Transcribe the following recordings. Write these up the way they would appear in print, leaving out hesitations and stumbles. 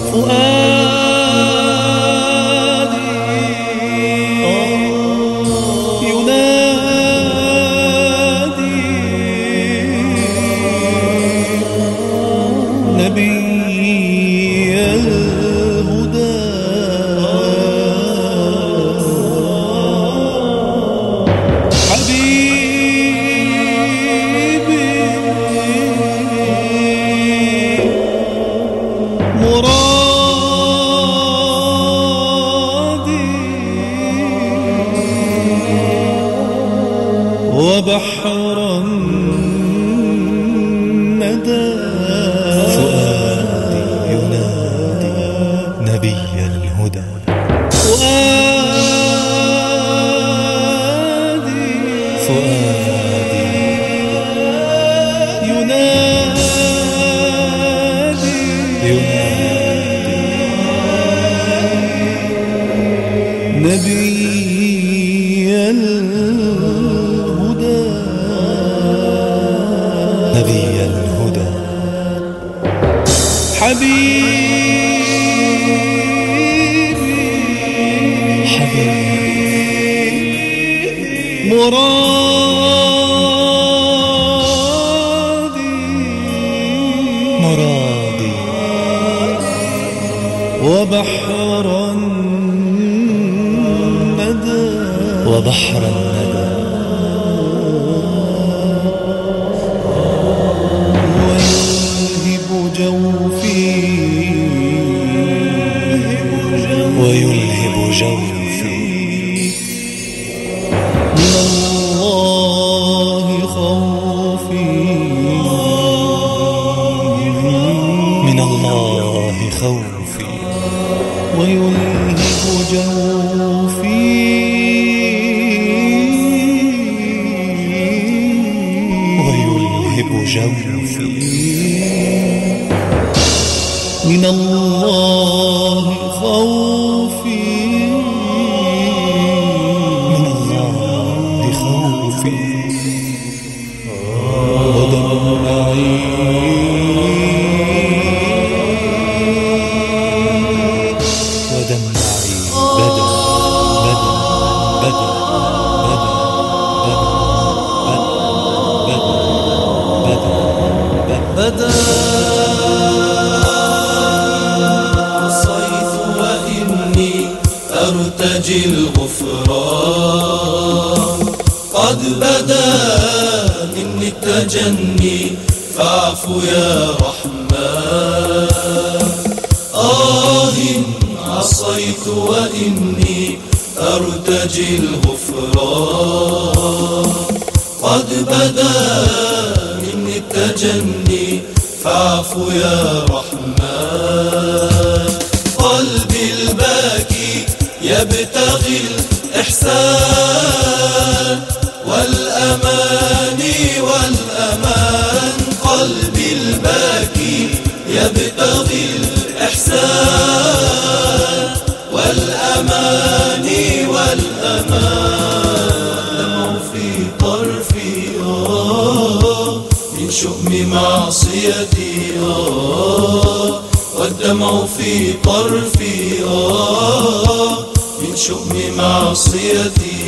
فؤادي ينادي نبي الهدى حبيبي مرادي وبحر الندى فؤادي ينادي نبي الهدى فؤادي ينادي نبي الهدى نبي الهدى حبيبي مرادي وبحر الندى ويلهب جوفي من الله خوفي ويلهب جوفي من الله خوفي ودمعي بدا عصيت وإني أرتجي الغفران قد بدا مني التجني فاعف يا رحمن عصيت وإني أرتجي الغفران قد بدا مني التجني فاعف يا رحمن قلبي الباكي يبتغي الإحسان والأمان قلبي الباكي يبتغي الإحسان والأمان دمع في طرفي من شؤم معصيتي والدمع في طرفي من شؤم معصيتي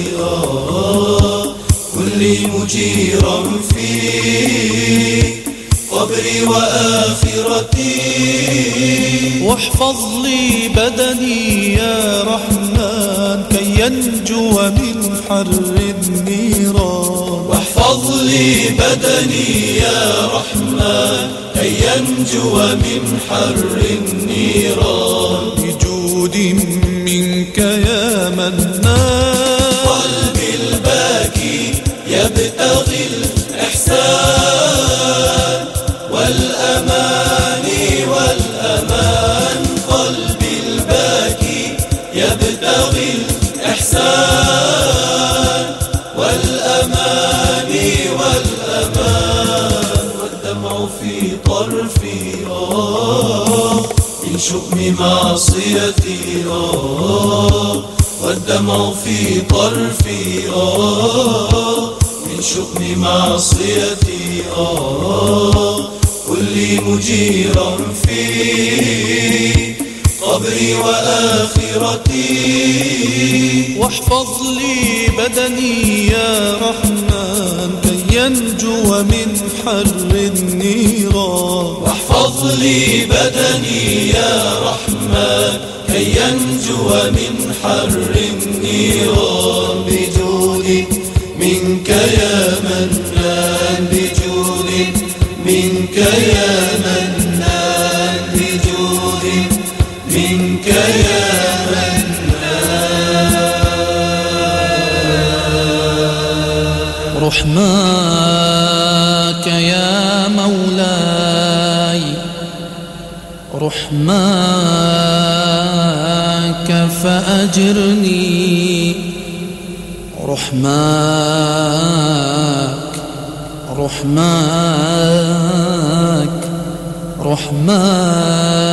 كلي مجيرا في قبري وآخرتي واحفظ لي بدني يا رحمن كي ينجو من حر النيران واحفظ لي بدني يا رحمن كي ينجو من حر النيران بجود منك يا منان قلبي الباكي يبتغي الإحسان والأمان قلبي الباكي يبتغي الإحسان والأمان والدمع في طرفي من شؤم معصيتي والدمع في طرفي من شؤم معصيتي كلي مجيرا في قبري وآخرتي. واحفظ لي بدني يا رحمن كي ينجو من حر النيران. واحفظ لي بدني يا رحمن كي ينجو من حر النيران. بجود منك يا منان، بجود منك يا منان، بجود منك يا منان. رحماك يا مولاي، رحماك فأجرني، رحماك رحماك رحماك